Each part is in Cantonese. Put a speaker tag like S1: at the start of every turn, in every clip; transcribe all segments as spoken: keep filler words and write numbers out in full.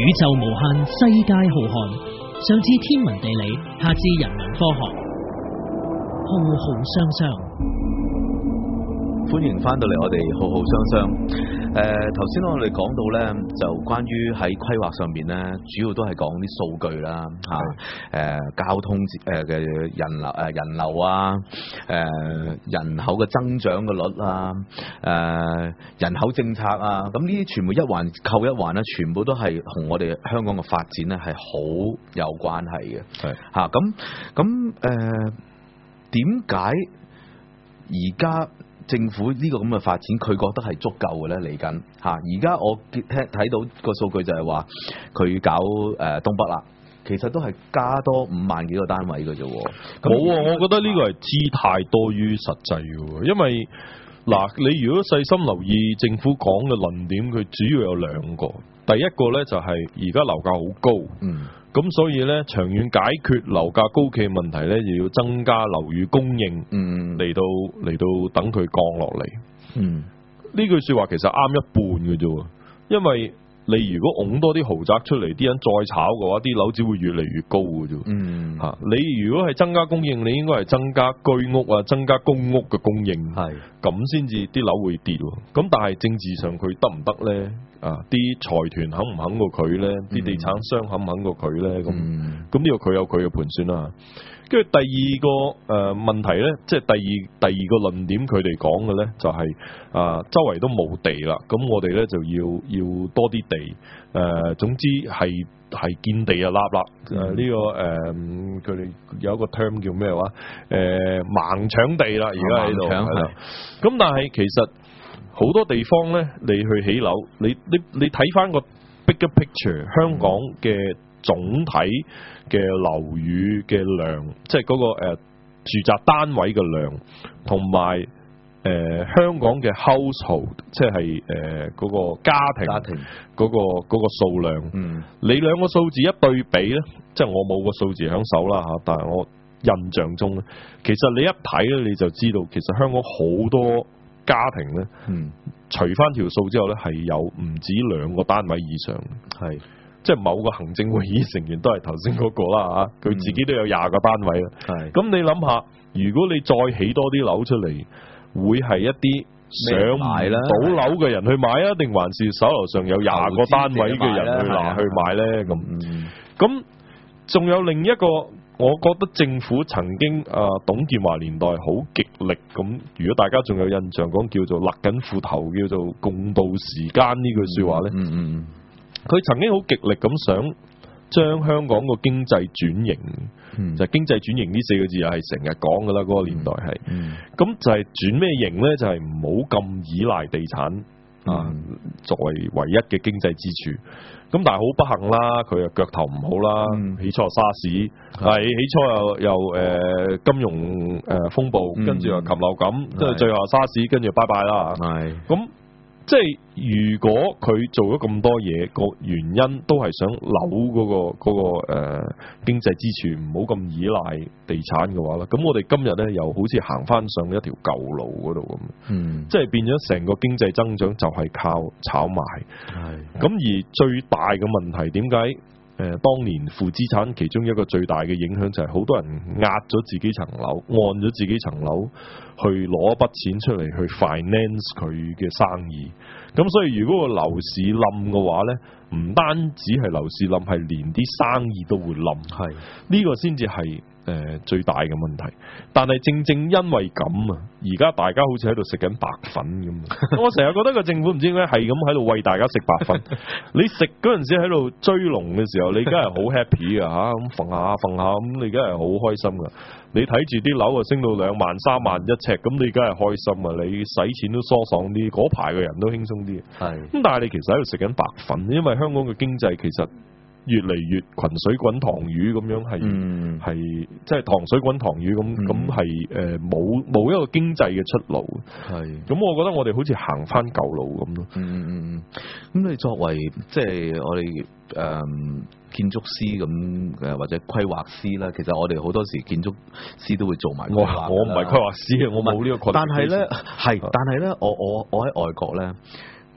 S1: 宙無限，世界浩瀚，上至天文地理，下至人文科學，浩浩湯湯。
S2: 歡迎翻到嚟我哋浩浩湯湯。誒頭先我哋講到咧，就關於喺規劃上邊咧，主要都係講啲數據啦，嚇誒、呃、交通誒嘅人流誒、呃、人流啊，誒、呃、人口嘅增長嘅率啊，誒、呃、人口政策啊，咁呢啲全部一環扣一環咧，全部都係同我哋香港嘅發展咧係好有關係嘅。係嚇咁咁誒點解而家政府呢個咁嘅發展，佢覺得係足夠嘅咧嚟緊嚇。而家我聽睇到個數據就係話，佢搞誒、呃、東北啦，其實都係加多五萬幾個單位嘅啫。
S3: 冇啊，我覺得呢個係姿態多於實際嘅，因為嗱，你如果細心留意政府講嘅論點，佢主要有兩個。第一個咧就係而家樓價好高，嗯，咁所以咧長遠解決樓價高企問題咧，就要增加樓宇供應，嗯，嚟到嚟到等佢降落嚟，嗯，呢句說話其實啱一半嘅啫，因為你如果拱多啲豪宅出嚟，啲人再炒嘅話，啲樓只會越嚟越高嘅啫，嗯，吓，你如果係增加供應，你應該係增加居屋啊，增加公屋嘅供應，係咁先至啲樓會跌，咁但係政治上佢得唔得咧？啊！啲財團肯唔肯過佢咧？啲、嗯、地產商肯唔肯過佢咧？咁咁呢個佢有佢嘅盤算啦。跟住第二個誒、呃、問題咧，即係第二第二個論點，佢哋講嘅咧就係、是、啊，周圍都冇地啦，咁我哋咧就要要多啲地。誒、呃，總之係係見地啊，立立誒呢個誒，佢、呃、哋有一個 term 叫咩話？誒、呃，盲搶地啦，而家喺度係啦。咁但係其實好多地方咧，你去起樓，你你你睇翻個 bigger picture，香港嘅總體嘅樓宇嘅量，即係嗰個誒、呃、住宅單位嘅量，同埋誒香港嘅 household， 即係誒嗰個家庭家庭嗰、嗰個嗰、嗰個數量。嗯，你兩個數字一對比咧，即係我冇個數字喺手啦嚇，但係我印象中咧，其實你一睇咧你就知道，其實香港好多家庭咧，嗯，除翻條數之後咧，係有唔止兩個單位以上，係即係某個行政會議成員都係頭先嗰個啦嚇，佢、嗯、自己都有廿個單位啦，係咁你諗下，如果你再起多啲樓出嚟，會係一啲想買啦，到樓嘅人去買啊，定還是手頭上有廿個單位嘅人去拿去買咧？咁咁仲有另一個。我覺得政府曾經啊、呃，董建華年代好極力咁，如果大家仲有印象，講叫做勒緊褲頭，叫做共度時間呢句說話咧，嗯嗯，佢曾經好極力咁想將香港個經濟轉型，嗯、就係、經濟轉型呢四個字又係成日講噶啦，嗰、那個年代係，咁、嗯嗯、就係轉咩型咧？就係唔好咁依賴地產啊、嗯，作為唯一嘅經濟支柱。咁但係好不幸啦，佢又腳頭唔好啦、嗯，起初又沙士，係起初又又誒、呃、金融誒、呃、風暴，嗯、跟住又禽流感，跟住最後沙士，跟住拜拜啦。係咁，即係如果佢做咗咁多嘢，個原因都係想扭嗰、嗰個嗰、嗰個誒、呃、經濟支柱，唔好咁依賴地產嘅話咧，咁我哋今日咧又好似行翻上一條舊路嗰度咁，嗯，即係變咗成個經濟增長就係靠炒賣，係咁而最大嘅問題點解？誒、呃，當年負資產其中一個最大嘅影響就係好多人壓咗自己層樓，按咗自己層樓去攞一筆錢出嚟去 finance 佢嘅生意。咁所以如果個樓市冧嘅話咧，唔單止係樓市冧，係連啲生意都會冧。係呢、這個先至係誒最大嘅問題。但係正正因為咁啊，而家大家好似喺度食緊白粉咁。我成日覺得個政府唔知點解係咁喺度餵大家食白粉。你食嗰陣時喺度追龍嘅時候，你梗係好 happy 噶吓，咁揈下揈下咁，你梗係好開心噶。你睇住啲樓啊升到兩萬三萬一尺，咁你梗係開心啊！你使錢都疏爽啲，嗰排嘅人都輕鬆啲。係咁，但係你其實喺度食緊白粉，因為香港嘅經濟其實越嚟越群水滾塘魚咁樣，係係即係塘水滾塘魚咁，咁係誒冇冇一個經濟嘅出路。係咁，我覺得我哋好似行翻舊路咁咯。嗯嗯嗯。
S2: 咁你作為即係我哋誒、呃、建築師咁誒或者規劃師啦，其實我哋好多時建築師都會做埋。
S3: 我我唔係規劃師啊，我冇呢個。
S2: 但係咧係，但係咧我我我喺外國咧。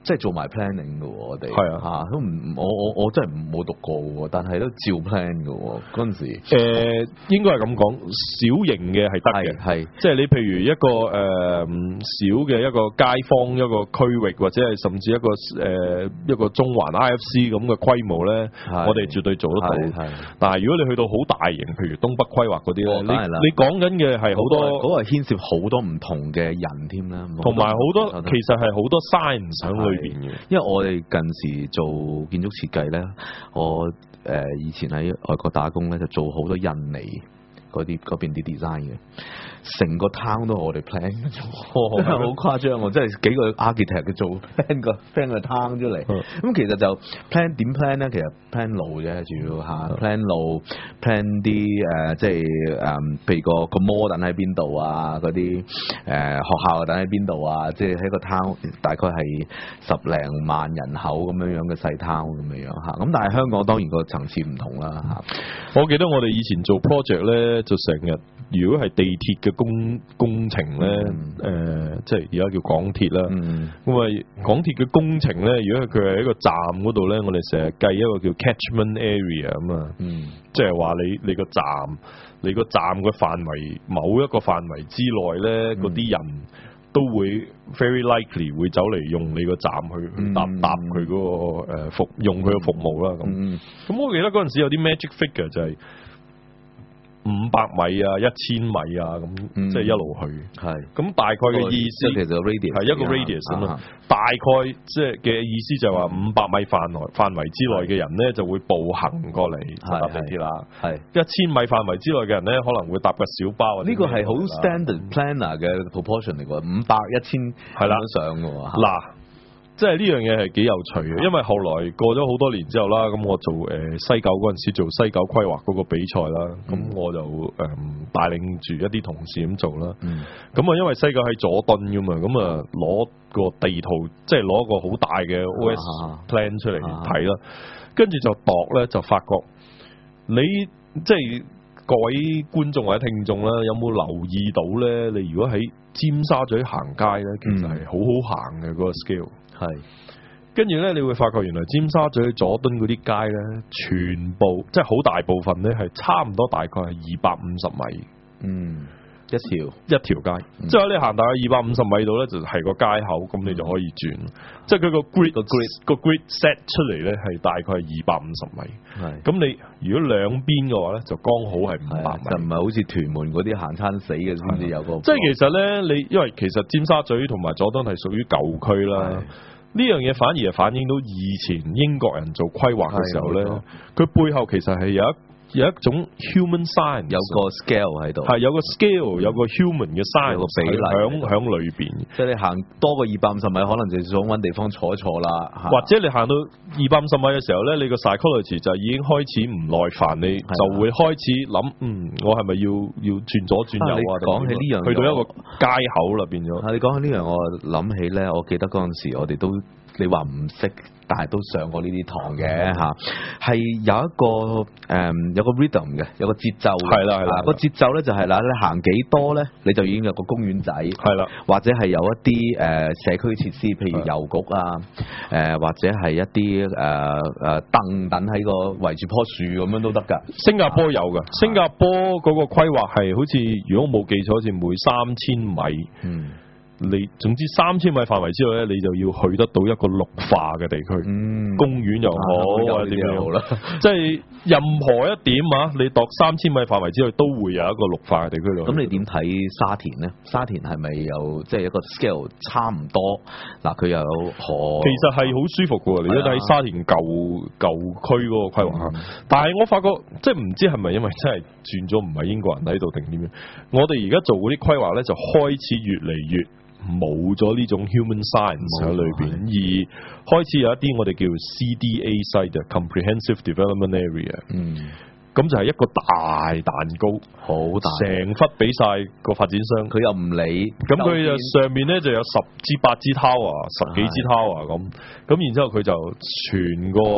S2: 即係做埋 planning 嘅喎，我哋
S3: 係啊
S2: 嚇都唔我我我真係冇讀過喎，但係都照 plan 嘅喎嗰陣時。
S3: 誒、呃、應該係咁講，小型嘅係得嘅，
S2: 係
S3: 即係你譬如一個誒、呃、小嘅一個街坊一個區域，或者係甚至一個誒、呃、一個中環 I F C 咁嘅規模咧，我哋絕對做得到。但係如果你去到好大型，譬如東北規劃嗰啲咧，你你講緊嘅係好多
S2: 嗰個牽涉好多唔同嘅人添啦，
S3: 同埋好多其實係好多 science 喺裏邊嘅。
S2: 因為我哋近時做建築設計咧，我誒、呃、以前喺外國打工咧，就做好多印尼嗰啲嗰邊啲 design 嘅，成個 town 都係我哋 plan 嘅，真係好誇張喎！真係幾個 architect 嘅做 plan 個 plan 個 town 出嚟。咁、嗯、其實就 plan 點 plan 咧？其實 plan 路啫，主要嚇 plan 路 plan 啲誒，即係誒，譬如個個 mall 等喺邊度啊，嗰啲誒學校等喺邊度啊，即係喺個 town 大概係十零萬人口咁樣樣嘅細 town 咁樣樣嚇。咁但係香港當然個層次唔同啦嚇。
S3: 我記得我哋以前做 project 咧，就成日如果係地鐵嘅工工程咧，誒、嗯呃，即係而家叫港鐵啦。咁啊、嗯，港鐵嘅工程咧，如果佢係喺個站嗰度咧，我哋成日計一個叫 catchment area 咁啊，即係話你你個站，你個站嘅範圍某一個範圍之內咧，嗰啲、嗯、人都會 very likely 會走嚟用你個站去、嗯、搭搭佢嗰、嗰個誒服、呃、用佢嘅服務啦。咁，咁、嗯、我記得嗰陣時有啲 magic figure 就係、是。五百米啊，一千米啊，咁、嗯、即係一路去。係咁是大概嘅意思，
S2: 其實 radius
S3: 係一個 radius 咁啊。大概即係嘅意思就係話五百米範圍範圍之內嘅人咧，就會步行過嚟搭地鐵啦。係一千米範圍之內嘅人咧，可能會搭個小巴。呢個係好
S2: standard planner 嘅 proportion 嚟㗎，五百一千係啦上㗎喎。
S3: 嗱。即係呢樣嘢係幾有趣嘅，因為後來過咗好多年之後啦，咁我做誒、呃、西九嗰陣時做西九規劃嗰個比賽啦，咁、嗯、我就誒、呃、帶領住一啲同事咁做啦。咁啊、嗯，因為西九喺佐敦㗎嘛，咁啊攞個地圖，即係攞個好大嘅 O S plan 出嚟睇啦，跟住、啊、就度咧，就發覺你即係各位觀眾或者聽眾啦，有冇留意到咧？你如果喺尖沙咀行街咧，其實係好好行嘅嗰個 scale。係，跟住咧，你會發覺原來尖沙咀佐敦嗰啲街咧，全部即係好大部分咧，係差唔多大概係二百五十米。嗯。一條一條街，嗯、即係你行大概二百五十米度咧，就係個街口，咁你就可以轉。嗯、即係佢個 grid 個 grid 個 grid set 出嚟咧，係大概係二百五十米。係咁是你如果兩邊嘅話咧，就剛好係五百米，就唔係好似屯門嗰啲行餐死嘅先至有個。即係其實咧，你因為其實尖沙咀同埋佐敦係屬於舊區啦，呢樣嘢反而係反映到以前英國人做規劃嘅時候咧，佢背後其實係有一。有一種 human science， 有個 scale 喺度，係有個 scale，有個 human 嘅 science 個比例響響裏邊。即係你行多過二百五十米，可能就想揾地方坐一坐啦。或者你行到二百五十米嘅時候咧，你個 psychology 就已經開始唔耐煩，你就會開始諗，嗯，我係咪要要轉左轉右啊？講起呢樣，去到一個街口啦，變咗。你講起呢樣，我諗起咧，我記得嗰陣時我哋都。你話唔識，但係都上過呢啲堂嘅嚇，係有一個誒、嗯、有個 rhythm 嘅，有個節奏。係啦係啦，個節奏咧就係啦，你行幾多咧，你就已經有個公園仔。係啦，或者係有一啲誒、呃、社區設施，譬如郵局啊，誒、呃、或者係一啲誒誒凳等喺個圍住棵樹咁樣都得㗎。新加坡有㗎，的新加坡嗰個規劃係好似如果冇記錯，好似每三千米。嗯。你總之三千米範圍之內咧，你就要去得到一個綠化嘅地區，嗯、公園又好或者點樣好啦。即係任何一點啊，你度三千米範圍之內都會有一個綠化嘅地區度。咁你點睇沙田咧？沙田係咪有即係一個 scale 差唔多？嗱，佢又有河，其實係好舒服嘅。你都睇沙田舊舊區嗰個規劃，嗯、但係我發覺即係唔知係咪因為真係轉咗唔係英國人喺度定點樣？我哋而家做嗰啲規劃咧，就開始越嚟越冇咗呢種 human science 喺裏邊，而開始有一啲我哋叫 C D A site，comprehensive development area。嗯，咁就係一個大蛋糕，好大，成忽俾晒個發展商，佢又唔理。咁佢就上面咧就有十支八支 tower，十幾支 tower 咁。咁然之後佢就全個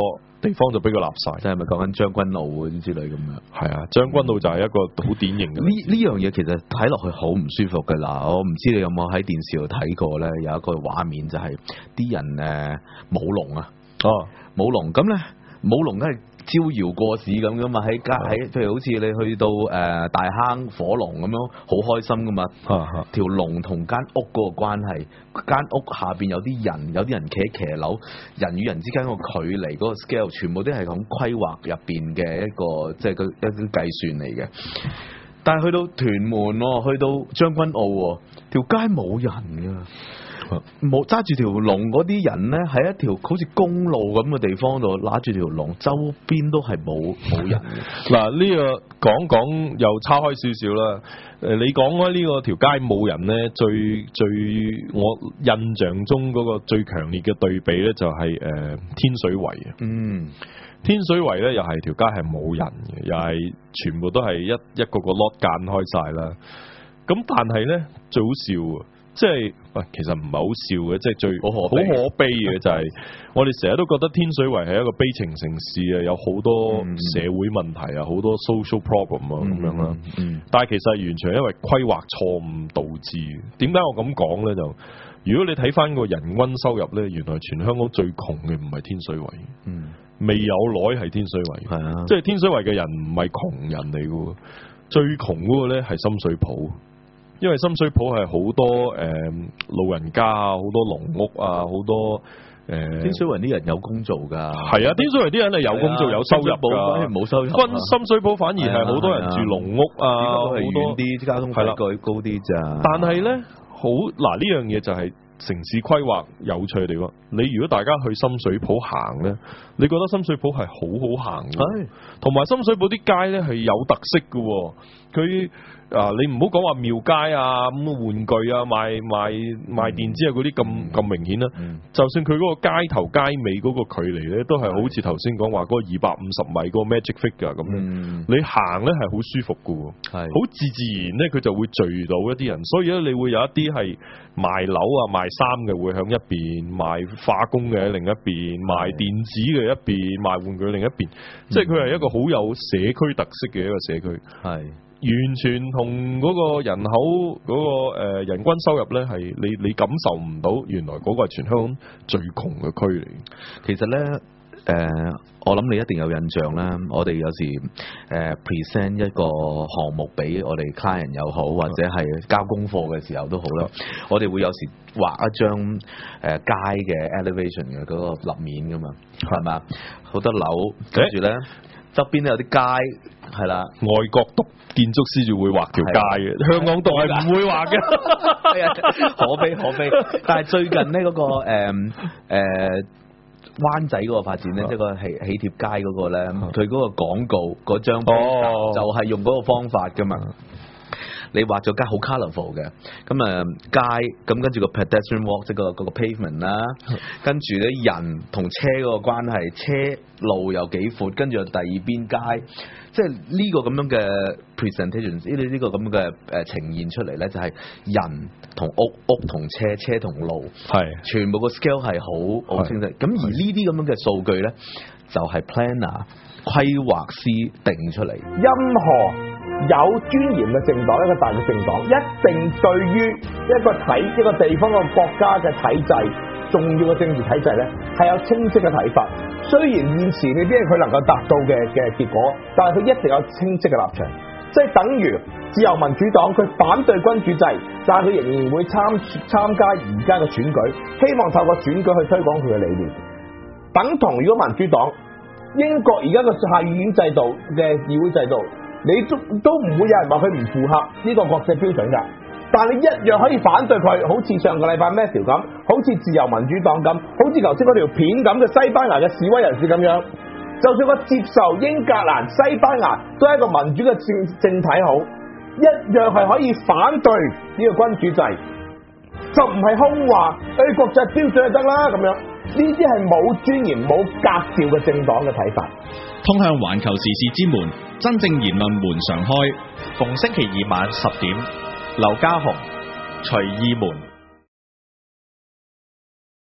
S3: 地方就俾佢立晒。
S2: 即係咪講緊將軍澳嗰啲之類咁樣？
S3: 係啊，將軍澳就係一個好典型嘅。
S2: 呢呢樣嘢其實睇落去好唔舒服㗎啦。我唔知你有冇喺電視度睇過咧，有一個畫面就係啲人誒舞龍啊，
S3: 哦，
S2: 舞龍咁咧，舞龍梗係招搖過市咁噶嘛，喺街喺譬如好似你去到誒、呃、大坑火龍咁樣，好開心噶嘛。
S3: 啊、
S2: 條龍同間屋嗰個關係，間屋下邊有啲人，有啲人企喺騎樓，人與人之間個距離嗰、嗰個 scale，全部都係咁規劃入邊嘅一個即係個一啲計算嚟嘅。但係去到屯門，去到將軍澳，條街冇人㗎。冇揸住條龍嗰啲人咧，喺一條好似公路咁嘅地方度拿住條龍，周邊都係冇冇人嘅。
S3: 嗱，呢個講講又叉開少少啦。誒，你講開呢個條街冇人咧，最最我印象中嗰個最強烈嘅對比咧，就係誒天水圍啊。嗯，天水圍咧又係條街係冇人嘅，又係全部都係一一個個 lot 間開晒啦。咁但係咧最好笑啊！即係喂，其實唔係好笑嘅，即係最好可可悲嘅就係我哋成日都覺得天水圍係一個悲情城市啊，有好多社會問題啊，好多 social problem 啊咁樣啦。但係其實係完全係因為規劃錯誤導致。點解我咁講咧？就如果你睇翻個人均收入咧，原來全香港最窮嘅唔係天水圍，嗯、未有耐係天水圍，係啊，即係天水圍嘅人唔係窮人嚟嘅，最窮嗰個咧係深水埗。因為深水埗係好多誒、呃、老人家啊，好多農屋啊，好多誒。呃、
S2: 天水圍啲人有工做㗎。
S3: 係啊，天水圍啲人係有工做、啊、有收入㗎。
S2: 冇收入。
S3: 分深水埗反而係好多人住農屋啊，好多
S2: 啲交通費改高啲咋。
S3: 但係咧，好嗱呢樣嘢就係城市規劃有趣嘅地方。你如果大家去深水埗行咧，你覺得深水埗係好好行嘅，同埋深水埗啲街咧係有特色嘅，佢。啊！你唔好講話廟街啊，咁玩具啊，賣賣賣電子啊嗰啲咁咁明顯啦。嗯、就算佢嗰個街頭街尾嗰個距離咧，都係好似頭先講話嗰個二百五十米嗰個 magic figure 咁樣。嗯、你行咧係好舒服嘅，係好自自然咧，佢就會聚到一啲人。所以咧，你會有一啲係賣樓啊、賣衫嘅會響一邊，賣化工嘅喺另一邊，賣電子嘅一邊，賣玩具嘅另一邊。嗯、即係佢係一個好有社區特色嘅一個社區。係。完全同嗰個人口嗰、嗰個、呃、人均收入咧係你你感受唔到，原來嗰個係全香港最窮嘅區嚟。
S2: 其實咧誒、呃，我諗你一定有印象啦。我哋有時誒、呃、present 一個項目俾我哋 client 又好，或者係交功課嘅時候都好啦。嗯、我哋會有時畫一張誒、呃、街嘅 elevation 嘅嗰個立面噶嘛，係嘛、嗯？好多樓，跟住咧側邊咧有啲街係啦，
S3: 外國讀建築師就會畫條街嘅，的香港度係唔會畫嘅，
S2: 係啊，可悲可悲。但係最近咧嗰、嗰個誒誒灣仔嗰個發展咧，即係個喜喜帖街嗰個咧，佢嗰個廣告嗰張就係用嗰個方法噶嘛。你畫咗街好 colourful 嘅，咁啊街，咁跟住個 pedestrian walk 即係個嗰個 pavement 啦，跟住咧人同車嗰個關係，車路有幾闊，跟住第二邊街，即係呢個咁樣嘅 presentation，呢呢個咁嘅誒呈現出嚟咧，就係人同屋，屋同車，車同路，係是全部個 scale 係好好清晰。咁是而呢啲咁樣嘅數據咧，就係、是、planner 規劃師定出嚟。
S4: 任何有尊嚴嘅政黨，一個大嘅政黨，一定對於一個體一個地方一個國家嘅體制，重要嘅政治體制咧，係有清晰嘅睇法。雖然現時未必係佢能夠達到嘅嘅結果，但係佢一定有清晰嘅立場。即係等於自由民主黨，佢反對君主制，但係佢仍然會參參加而家嘅選舉，希望透過選舉去推廣佢嘅理念。等同如果民主黨，英國而家嘅下議院制度嘅議會制度。你都都唔會有人話佢唔符合呢個國際標準㗎，但係你一樣可以反對佢，好似上個禮拜 Matthew 咁，好似自由民主黨咁，好似頭先嗰條片咁嘅西班牙嘅示威人士咁樣，就算我接受英格蘭、西班牙都係一個民主嘅政政體好，一樣係可以反對呢個君主制，就唔係空話誒國際標準就得啦咁樣，呢啲係冇尊嚴、冇格調嘅政黨嘅睇法。
S5: 通向環球時事之門，真正言論門常開。逢星期二晚十點，劉家雄、隨意門。